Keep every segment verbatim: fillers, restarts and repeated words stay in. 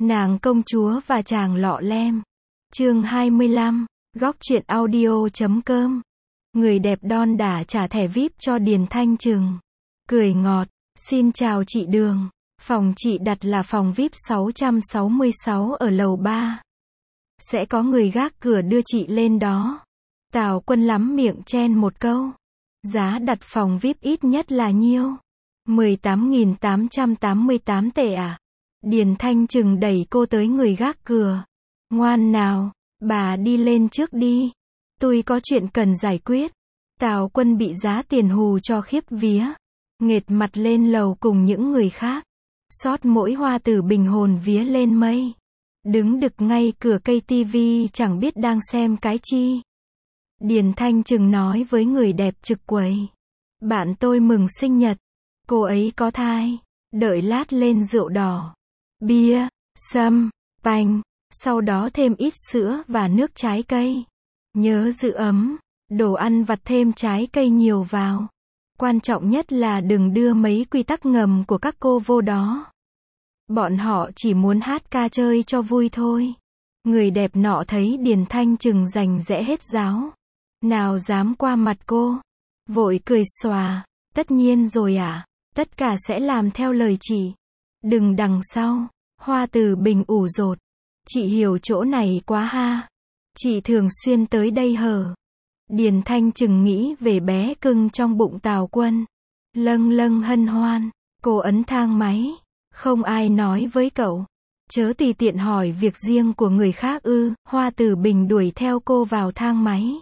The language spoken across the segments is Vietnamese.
Nàng công chúa và chàng lọ lem. Chương hai mươi lăm, góc truyện audio chấm com. Người đẹp đon đả trả thẻ vi ai pi cho Điền Thanh Trừng. Cười ngọt, xin chào chị Đường. Phòng chị đặt là phòng vi ai pi sáu trăm sáu mươi sáu ở lầu ba. Sẽ có người gác cửa đưa chị lên đó. Tào Quân lắm miệng chen một câu. Giá đặt phòng vi ai pi ít nhất là nhiêu? mười tám nghìn tám trăm tám mươi tám tệ à? Điền Thanh Trừng đẩy cô tới người gác cửa. Ngoan nào, bà đi lên trước đi. Tôi có chuyện cần giải quyết. Tào Quân bị giá tiền hù cho khiếp vía. Nghệt mặt lên lầu cùng những người khác. Xót mỗi Hoa Tử Bình hồn vía lên mây. Đứng đực ngay cửa cây tivi chẳng biết đang xem cái chi. Điền Thanh Trừng nói với người đẹp trực quầy. Bạn tôi mừng sinh nhật. Cô ấy có thai. Đợi lát lên rượu đỏ, bia, sâm, bánh, sau đó thêm ít sữa và nước trái cây. Nhớ giữ ấm, đồ ăn vặt thêm trái cây nhiều vào. Quan trọng nhất là đừng đưa mấy quy tắc ngầm của các cô vô đó. Bọn họ chỉ muốn hát ca chơi cho vui thôi. Người đẹp nọ thấy Điền Thanh Trừng rành rẽ hết giáo. Nào dám qua mặt cô. Vội cười xòa. Tất nhiên rồi ạ. À? Tất cả sẽ làm theo lời chị. Đừng đằng sau. Hoa Tử Bình ủ rột. Chị hiểu chỗ này quá ha. Chị thường xuyên tới đây hở. Điền Thanh Trừng nghĩ về bé cưng trong bụng Tào Quân. Lâng lâng hân hoan. Cô ấn thang máy. Không ai nói với cậu. Chớ tùy tiện hỏi việc riêng của người khác ư. Hoa Tử Bình đuổi theo cô vào thang máy.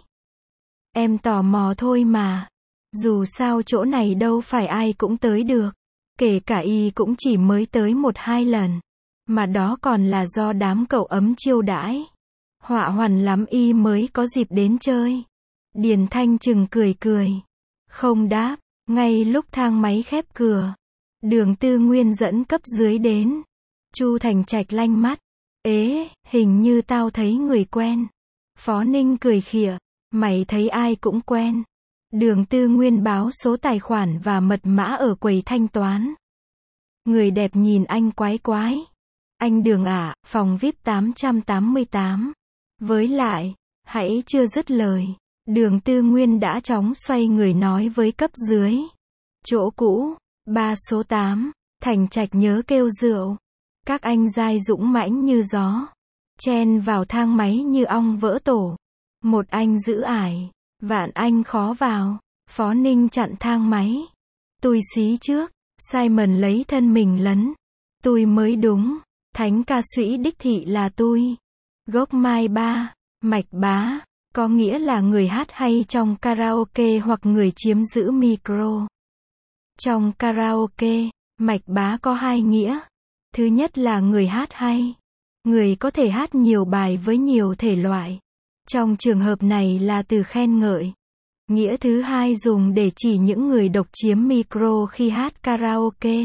Em tò mò thôi mà. Dù sao chỗ này đâu phải ai cũng tới được. Kể cả y cũng chỉ mới tới một hai lần. Mà đó còn là do đám cậu ấm chiêu đãi. Họa hoàn lắm y mới có dịp đến chơi. Điền Thanh Trừng cười cười. Không đáp. Ngay lúc thang máy khép cửa. Đường Tư Nguyên dẫn cấp dưới đến. Chu Thành Trạch lanh mắt. Ế, hình như tao thấy người quen. Phó Ninh cười khịa. Mày thấy ai cũng quen. Đường Tư Nguyên báo số tài khoản và mật mã ở quầy thanh toán. Người đẹp nhìn anh quái quái. Anh Đường à, phòng vi ai pi tám trăm tám mươi tám. Với lại, hãy chưa dứt lời. Đường Tư Nguyên đã chóng xoay người nói với cấp dưới. Chỗ cũ, ba số tám, Thành Trạch nhớ kêu rượu. Các anh dai dũng mãnh như gió. Chen vào thang máy như ong vỡ tổ. Một anh giữ ải. Vạn anh khó vào. Phó Ninh chặn thang máy. Tôi xí trước. Simon lấy thân mình lấn. Tôi mới đúng. Thánh ca sĩ đích thị là tôi. Gốc Mai Ba. Mạch Bá. Có nghĩa là người hát hay trong karaoke hoặc người chiếm giữ micro. Trong karaoke, Mạch Bá có hai nghĩa. Thứ nhất là người hát hay. Người có thể hát nhiều bài với nhiều thể loại. Trong trường hợp này là từ khen ngợi. Nghĩa thứ hai dùng để chỉ những người độc chiếm micro khi hát karaoke.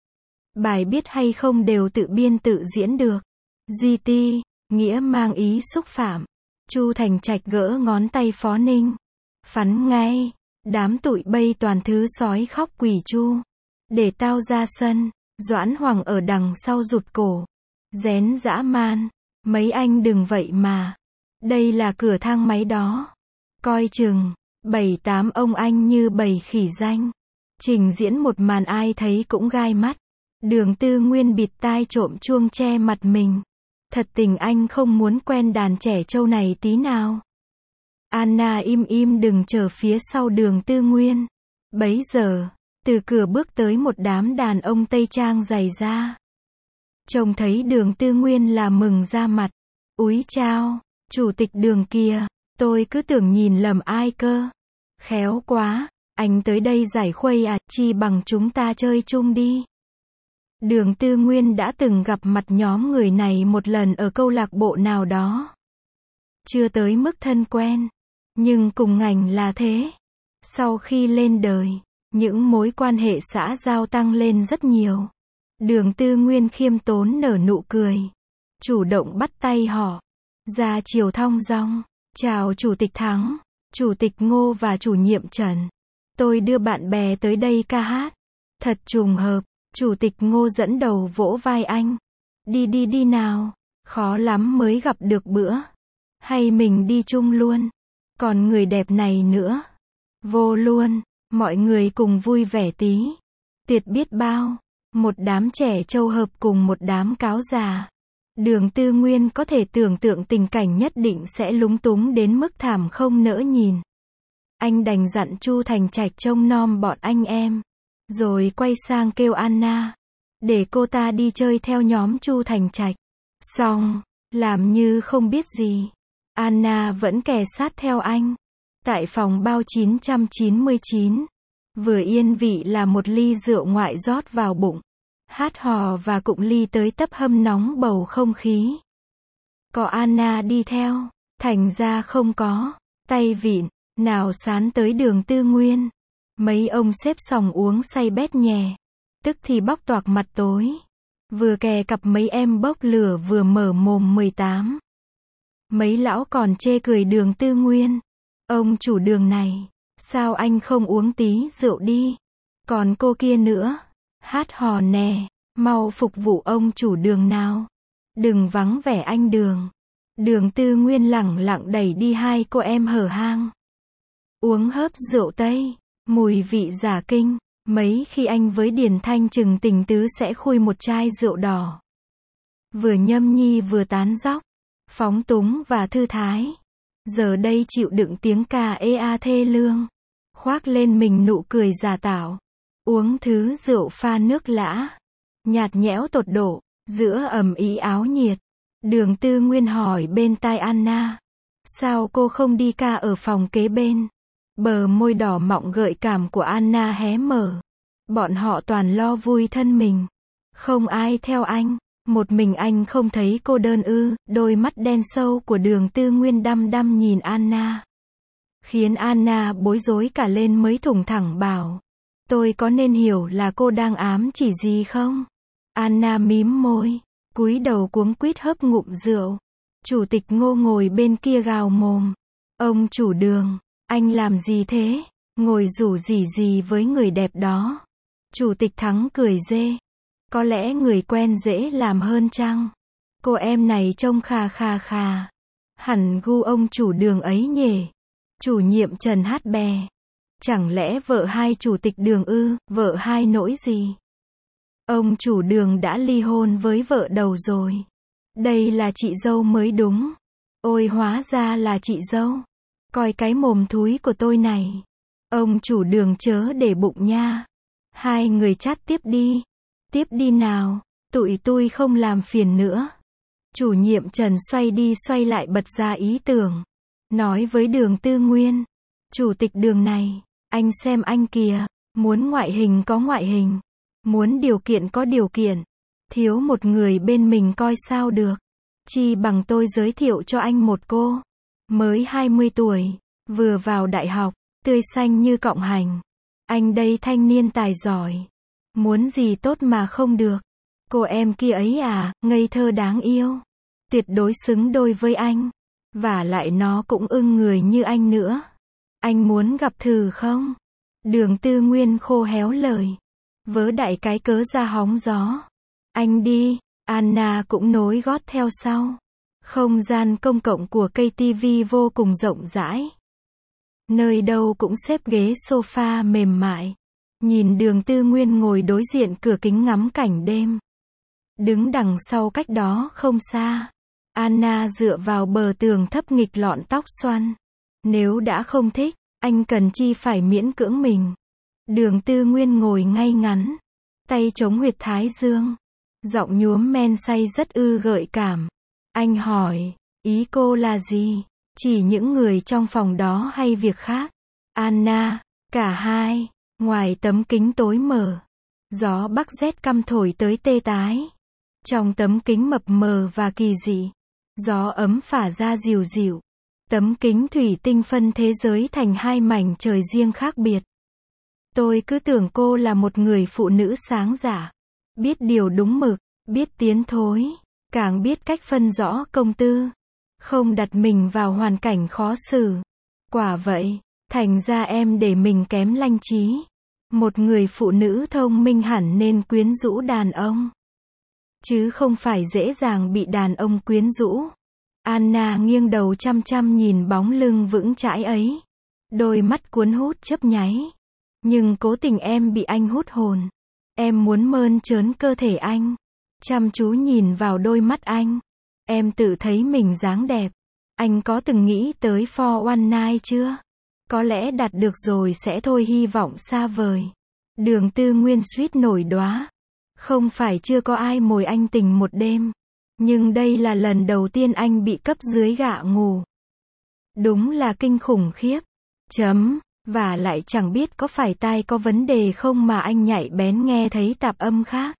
Bài biết hay không đều tự biên tự diễn được. giê tê, nghĩa mang ý xúc phạm. Chu Thành Trạch gỡ ngón tay Phó Ninh. Phắn ngay. Đám tụi bây toàn thứ sói khóc quỷ chu. Để tao ra sân. Doãn Hoàng ở đằng sau rụt cổ. Rén dã man. Mấy anh đừng vậy mà. Đây là cửa thang máy đó. Coi chừng. Bảy tám ông anh như bầy khỉ danh. Trình diễn một màn ai thấy cũng gai mắt. Đường Tư Nguyên bịt tai trộm chuông che mặt mình. Thật tình anh không muốn quen đàn trẻ trâu này tí nào. Anna im im đừng chờ phía sau Đường Tư Nguyên. Bấy giờ, từ cửa bước tới một đám đàn ông Tây Trang dày da. Trông thấy Đường Tư Nguyên là mừng ra mặt. Úi chao, chủ tịch Đường kìa. Tôi cứ tưởng nhìn lầm ai cơ. Khéo quá, anh tới đây giải khuây à, chi bằng chúng ta chơi chung đi. Đường Tư Nguyên đã từng gặp mặt nhóm người này một lần ở câu lạc bộ nào đó. Chưa tới mức thân quen, nhưng cùng ngành là thế. Sau khi lên đời, những mối quan hệ xã giao tăng lên rất nhiều. Đường Tư Nguyên khiêm tốn nở nụ cười. Chủ động bắt tay họ. Ra chiều thong dong. Chào Chủ tịch Thắng, Chủ tịch Ngô và Chủ nhiệm Trần. Tôi đưa bạn bè tới đây ca hát. Thật trùng hợp. Chủ tịch Ngô dẫn đầu vỗ vai anh. Đi đi đi nào. Khó lắm mới gặp được bữa. Hay mình đi chung luôn. Còn người đẹp này nữa. Vô luôn. Mọi người cùng vui vẻ tí. Tuyệt biết bao. Một đám trẻ trâu hợp cùng một đám cáo già. Đường Tư Nguyên có thể tưởng tượng tình cảnh nhất định sẽ lúng túng đến mức thảm không nỡ nhìn. Anh đành dặn Chu Thành Trạch trông nom bọn anh em. Rồi quay sang kêu Anna. Để cô ta đi chơi theo nhóm Chu Thành Trạch. Xong, làm như không biết gì. Anna vẫn kè sát theo anh. Tại phòng bao chín trăm chín mươi chín. Vừa yên vị là một ly rượu ngoại rót vào bụng. Hát hò và cụng ly tới tấp hâm nóng bầu không khí. Có Anna đi theo, thành ra không có tay vịn nào sán tới Đường Tư Nguyên. Mấy ông xếp sòng uống say bét nhè, tức thì bóc toạc mặt tối. Vừa kè cặp mấy em bốc lửa vừa mở mồm mười tám. Mấy lão còn chê cười Đường Tư Nguyên. Ông chủ Đường này, sao anh không uống tí rượu đi? Còn cô kia nữa, hát hò nè, mau phục vụ ông chủ Đường nào. Đừng vắng vẻ anh Đường. Đường Tư Nguyên lẳng lặng đẩy đi hai cô em hở hang. Uống hớp rượu Tây, mùi vị giả kinh. Mấy khi anh với Điền Thanh Trừng tình tứ sẽ khui một chai rượu đỏ. Vừa nhâm nhi vừa tán dóc, phóng túng và thư thái. Giờ đây chịu đựng tiếng ca ê a thê lương. Khoác lên mình nụ cười giả tạo. Uống thứ rượu pha nước lã. Nhạt nhẽo tột độ, giữa ầm ĩ áo nhiệt. Đường Tư Nguyên hỏi bên tai Anna. Sao cô không đi ca ở phòng kế bên? Bờ môi đỏ mọng gợi cảm của Anna hé mở. Bọn họ toàn lo vui thân mình. Không ai theo anh. Một mình anh không thấy cô đơn ư? Đôi mắt đen sâu của Đường Tư Nguyên đăm đăm nhìn Anna. Khiến Anna bối rối cả lên mới thủng thẳng bảo. Tôi có nên hiểu là cô đang ám chỉ gì không? Anna mím môi, cúi đầu cuống quýt hớp ngụm rượu. Chủ tịch Ngô ngồi bên kia gào mồm. Ông chủ Đường, anh làm gì thế? Ngồi rủ rỉ gì với người đẹp đó? Chủ tịch Thắng cười rê. Có lẽ người quen dễ làm hơn chăng? Cô em này trông khà khà khà. Hẳn gu ông chủ Đường ấy nhỉ? Chủ nhiệm Trần hát bè. Chẳng lẽ vợ hai chủ tịch Đường ư? Vợ hai nỗi gì? Ông chủ Đường đã ly hôn với vợ đầu rồi. Đây là chị dâu mới đúng. Ôi hóa ra là chị dâu. Coi cái mồm thúi của tôi này. Ông chủ Đường chớ để bụng nha. Hai người chát tiếp đi. Tiếp đi nào. Tụi tôi không làm phiền nữa. Chủ nhiệm Trần xoay đi xoay lại bật ra ý tưởng. Nói với Đường Tư Nguyên. Chủ tịch Đường này, anh xem anh kìa. Muốn ngoại hình có ngoại hình. Muốn điều kiện có điều kiện. Thiếu một người bên mình coi sao được. Chi bằng tôi giới thiệu cho anh một cô. Mới hai mươi tuổi. Vừa vào đại học. Tươi xanh như cọng hành. Anh đây thanh niên tài giỏi. Muốn gì tốt mà không được. Cô em kia ấy à, ngây thơ đáng yêu. Tuyệt đối xứng đôi với anh. Và lại nó cũng ưng người như anh nữa. Anh muốn gặp thử không? Đường Tư Nguyên khô héo lời. Vớ đại cái cớ ra hóng gió. Anh đi. Anna cũng nối gót theo sau. Không gian công cộng của ca tê vê vô cùng rộng rãi. Nơi đâu cũng xếp ghế sofa mềm mại. Nhìn Đường Tư Nguyên ngồi đối diện cửa kính ngắm cảnh đêm. Đứng đằng sau cách đó không xa. Anna dựa vào bờ tường thấp nghịch lọn tóc xoăn. Nếu đã không thích, anh cần chi phải miễn cưỡng mình. Đường Tư Nguyên ngồi ngay ngắn. Tay chống huyệt thái dương. Giọng nhuốm men say rất ư gợi cảm. Anh hỏi, ý cô là gì? Chỉ những người trong phòng đó hay việc khác? Anna, cả hai. Ngoài tấm kính tối mở. Gió bắc rét căm thổi tới tê tái. Trong tấm kính mập mờ và kỳ dị. Gió ấm phả ra dịu dịu. Tấm kính thủy tinh phân thế giới thành hai mảnh trời riêng khác biệt. Tôi cứ tưởng cô là một người phụ nữ sáng dạ. Biết điều đúng mực, biết tiến thối. Càng biết cách phân rõ công tư. Không đặt mình vào hoàn cảnh khó xử. Quả vậy, thành ra em để mình kém lanh trí. Một người phụ nữ thông minh hẳn nên quyến rũ đàn ông. chứ không phải dễ dàng bị đàn ông quyến rũ. Anna nghiêng đầu chăm chăm nhìn bóng lưng vững chãi ấy. Đôi mắt cuốn hút chớp nháy. Nhưng cố tình em bị anh hút hồn. Em muốn mơn trớn cơ thể anh. Chăm chú nhìn vào đôi mắt anh. Em tự thấy mình dáng đẹp. Anh có từng nghĩ tới for one night chưa? Có lẽ đạt được rồi sẽ thôi, hy vọng xa vời. Đường Tư Nguyên suýt nổi đóa. Không phải chưa có ai mồi anh tình một đêm. Nhưng đây là lần đầu tiên anh bị cấp dưới gạ ngủ. Đúng là kinh khủng khiếp. Chấm. Và lại chẳng biết có phải tai có vấn đề không mà anh nhạy bén nghe thấy tạp âm khác.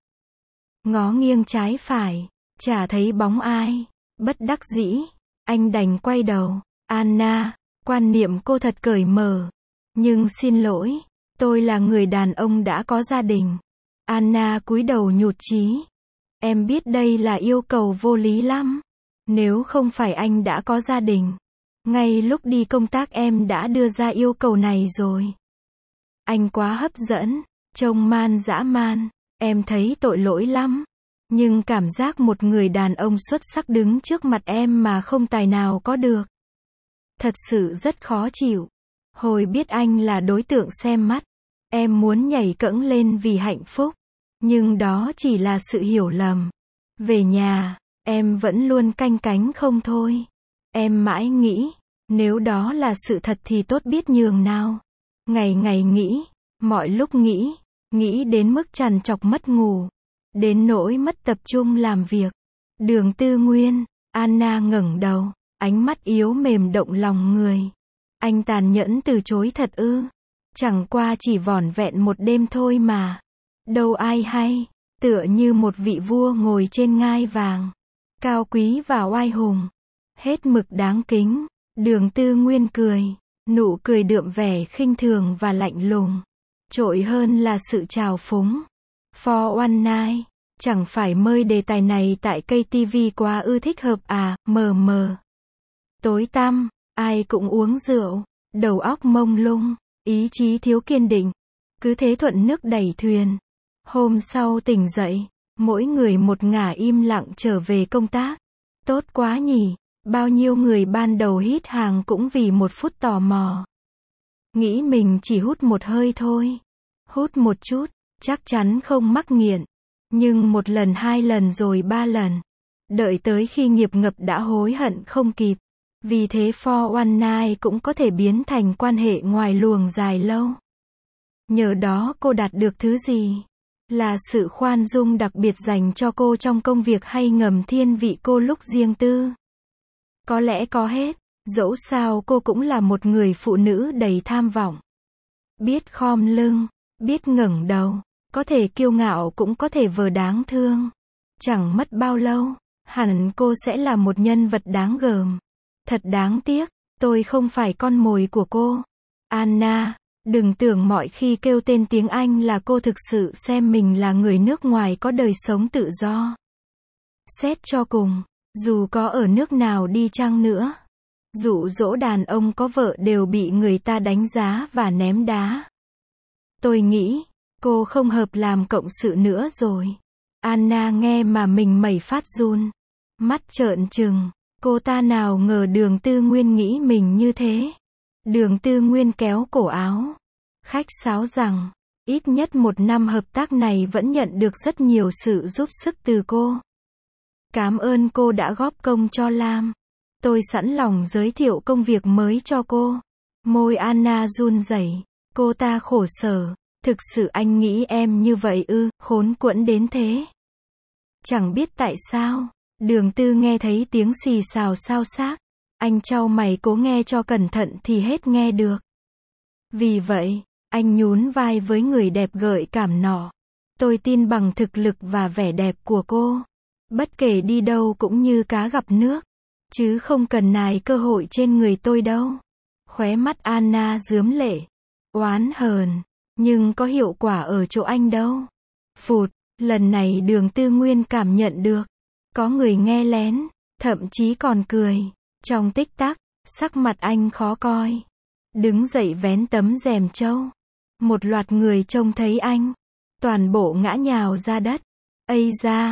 Ngó nghiêng trái phải. Chả thấy bóng ai. Bất đắc dĩ. Anh đành quay đầu. Anna. Quan niệm cô thật cởi mở. Nhưng xin lỗi. Tôi là người đàn ông đã có gia đình. Anna cúi đầu nhụt chí. Em biết đây là yêu cầu vô lý lắm. Nếu không phải anh đã có gia đình. Ngay lúc đi công tác em đã đưa ra yêu cầu này rồi. Anh quá hấp dẫn. Trông man dã man. Em thấy tội lỗi lắm. Nhưng cảm giác một người đàn ông xuất sắc đứng trước mặt em mà không tài nào có được. Thật sự rất khó chịu. Hồi biết anh là đối tượng xem mắt. Em muốn nhảy cẫng lên vì hạnh phúc. Nhưng đó chỉ là sự hiểu lầm. Về nhà, em vẫn luôn canh cánh không thôi. Em mãi nghĩ, nếu đó là sự thật thì tốt biết nhường nào. Ngày ngày nghĩ, mọi lúc nghĩ, nghĩ đến mức trằn trọc mất ngủ. Đến nỗi mất tập trung làm việc. Đường Tư Nguyên, Anna ngẩng đầu, ánh mắt yếu mềm động lòng người. Anh tàn nhẫn từ chối thật ư? Chẳng qua chỉ vỏn vẹn một đêm thôi mà. Đâu ai hay, tựa như một vị vua ngồi trên ngai vàng. Cao quý và oai hùng. Hết mực đáng kính. Đường Tư Nguyên cười. Nụ cười đượm vẻ khinh thường và lạnh lùng. Trội hơn là sự trào phúng. For one night. Chẳng phải mơi đề tài này tại cây ti vi quá ư thích hợp à, mờ mờ. Tối tăm, ai cũng uống rượu. Đầu óc mông lung. Ý chí thiếu kiên định. Cứ thế thuận nước đẩy thuyền. Hôm sau tỉnh dậy, mỗi người một ngả im lặng trở về công tác. Tốt quá nhỉ, bao nhiêu người ban đầu hít hàng cũng vì một phút tò mò. Nghĩ mình chỉ hút một hơi thôi. Hút một chút, chắc chắn không mắc nghiện. Nhưng một lần hai lần rồi ba lần. Đợi tới khi nghiệp ngập đã hối hận không kịp. Vì thế for one night cũng có thể biến thành quan hệ ngoài luồng dài lâu. Nhờ đó cô đạt được thứ gì? Là sự khoan dung đặc biệt dành cho cô trong công việc hay ngầm thiên vị cô lúc riêng tư? Có lẽ có hết. Dẫu sao cô cũng là một người phụ nữ đầy tham vọng. Biết khom lưng, biết ngẩng đầu, có thể kiêu ngạo cũng có thể vờ đáng thương. Chẳng mất bao lâu, hẳn cô sẽ là một nhân vật đáng gờm. Thật đáng tiếc, tôi không phải con mồi của cô. Anna, đừng tưởng mọi khi kêu tên tiếng Anh là cô thực sự xem mình là người nước ngoài có đời sống tự do. Xét cho cùng, dù có ở nước nào đi chăng nữa, dụ dỗ đàn ông có vợ đều bị người ta đánh giá và ném đá. Tôi nghĩ, cô không hợp làm cộng sự nữa rồi. Anna nghe mà mình mẩy phát run. Mắt trợn trừng. Cô ta nào ngờ Đường Tư Nguyên nghĩ mình như thế. Đường Tư Nguyên kéo cổ áo. Khách sáo rằng, ít nhất một năm hợp tác này vẫn nhận được rất nhiều sự giúp sức từ cô. Cảm ơn cô đã góp công cho Lam. Tôi sẵn lòng giới thiệu công việc mới cho cô. Môi Anna run rẩy. Cô ta khổ sở. Thực sự anh nghĩ em như vậy ư, khốn quẫn đến thế. Chẳng biết tại sao. Đường Tư nghe thấy tiếng xì xào xao xác. Anh chau mày cố nghe cho cẩn thận thì hết nghe được. Vì vậy, anh nhún vai với người đẹp gợi cảm nọ. Tôi tin bằng thực lực và vẻ đẹp của cô. Bất kể đi đâu cũng như cá gặp nước. Chứ không cần nài cơ hội trên người tôi đâu. Khóe mắt Anna rướm lệ. Oán hờn. Nhưng có hiệu quả ở chỗ anh đâu. Phụt, lần này Đường Tư Nguyên cảm nhận được. Có người nghe lén, thậm chí còn cười. Trong tích tắc, sắc mặt anh khó coi. Đứng dậy vén tấm rèm trâu. Một loạt người trông thấy anh. Toàn bộ ngã nhào ra đất. Ây da,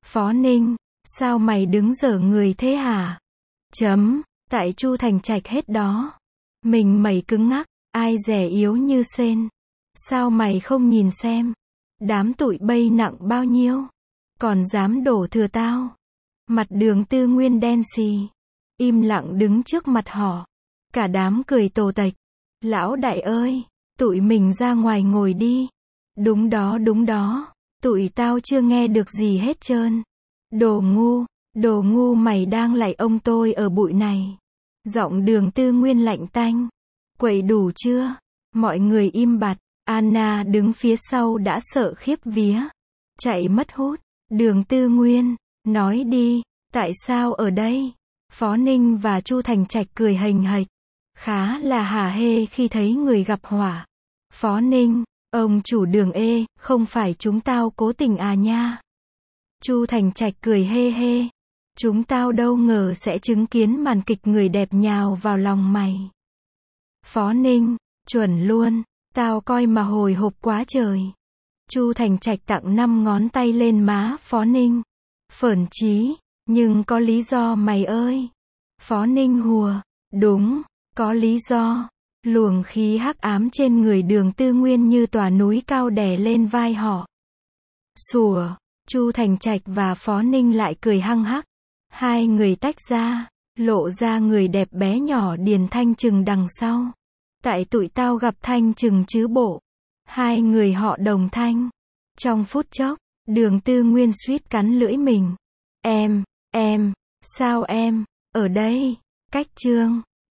Phó Ninh, sao mày đứng dở người thế hả? Chấm, tại Chu Thành Trạch hết đó. Mình mẩy cứng ngắc, ai rẻ yếu như sên. Sao mày không nhìn xem? Đám tụi bay nặng bao nhiêu? Còn dám đổ thừa tao? Mặt Đường Tư Nguyên đen xì. Im lặng đứng trước mặt họ. Cả đám cười tồ tệch. Lão đại ơi, tụi mình ra ngoài ngồi đi. Đúng đó đúng đó. Tụi tao chưa nghe được gì hết trơn. Đồ ngu, đồ ngu mày đang lạy ông tôi ở bụi này. Giọng Đường Tư Nguyên lạnh tanh. Quậy đủ chưa? Mọi người im bặt. Anna đứng phía sau đã sợ khiếp vía. Chạy mất hút. Đường Tư Nguyên, nói đi, tại sao ở đây? Phó Ninh và Chu Thành Trạch cười hềnh hệch. Khá là hả hê khi thấy người gặp họa. Phó Ninh, ông chủ Đường ê, không phải chúng tao cố tình à nha. Chu Thành Trạch cười hê hê. Chúng tao đâu ngờ sẽ chứng kiến màn kịch người đẹp nhào vào lòng mày. Phó Ninh, chuẩn luôn, tao coi mà hồi hộp quá trời. Chu Thành Trạch tặng năm ngón tay lên má Phó Ninh. Phởn chí, nhưng có lý do mày ơi. Phó Ninh hùa, đúng, có lý do. Luồng khí hắc ám trên người Đường Tư Nguyên như tòa núi cao đè lên vai họ. Sủa, Chu Thành Trạch và Phó Ninh lại cười hăng hắc. Hai người tách ra, lộ ra người đẹp bé nhỏ Điền Thanh Trừng đằng sau. Tại tụi tao gặp Thanh Trừng chứ bộ. Hai người họ đồng thanh. Trong phút chốc, Đường Tư Nguyên suýt cắn lưỡi mình. Em, em, sao em, ở đây, cách chương.